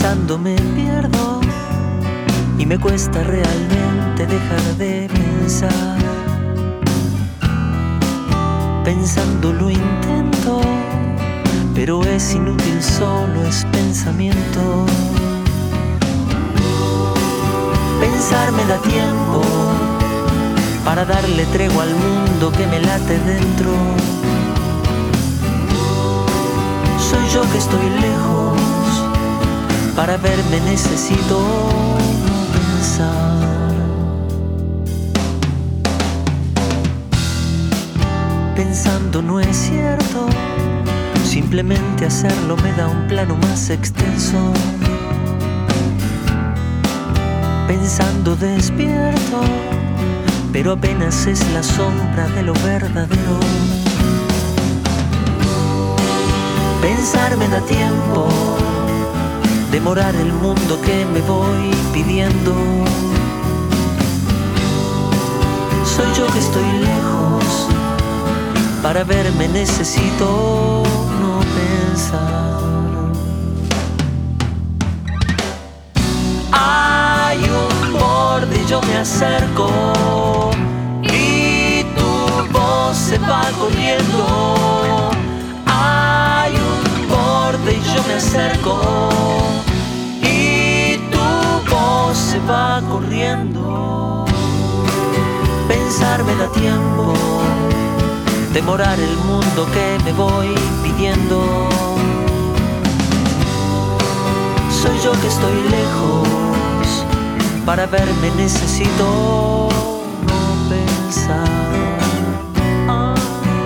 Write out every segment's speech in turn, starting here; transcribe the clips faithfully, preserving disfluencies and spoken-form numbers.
Pensando me pierdo y me cuesta realmente dejar de pensar. Pensando lo intento, pero es inútil, solo es pensamiento. Pensar me da tiempo para darle tregua al mundo que me late dentro. Soy yo que estoy lejos, para verme necesito no pensar. Pensando no es cierto, simplemente hacerlo me da un plano más extenso. Pensando despierto, pero apenas es la sombra de lo verdadero. Pensar me da tiempo, demorar el mundo que me voy pidiendo. Soy yo que estoy lejos, para verme necesito no pensar. Hay un borde y yo me acerco y tu voz se va corriendo. Hay un borde y yo me acerco y tu voz se va corriendo. Pensar me da tiempo, demorar el mundo que me voy pidiendo. Soy yo que estoy lejos, para verme necesito no pensar. Ah.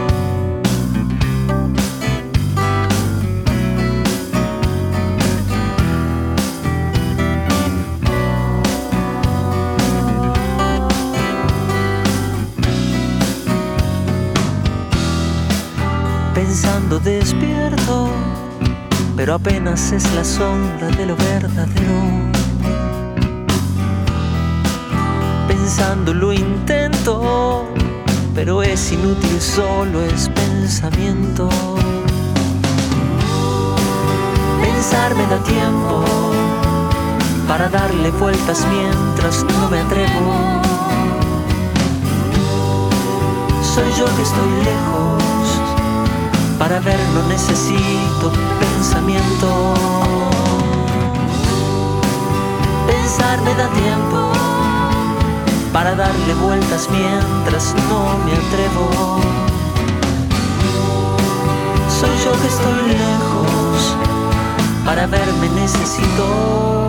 Pensando despierto, pero apenas es la sombra de lo verdadero. Pensando lo intento, pero es inútil, solo es pensamiento. Pensar me da tiempo para darle vueltas mientras no me atrevo. Soy yo que estoy lejos, para verlo necesito pensamiento. Pensar me da tiempo para darle vueltas mientras no me atrevo. Soy yo que estoy lejos, para verme necesito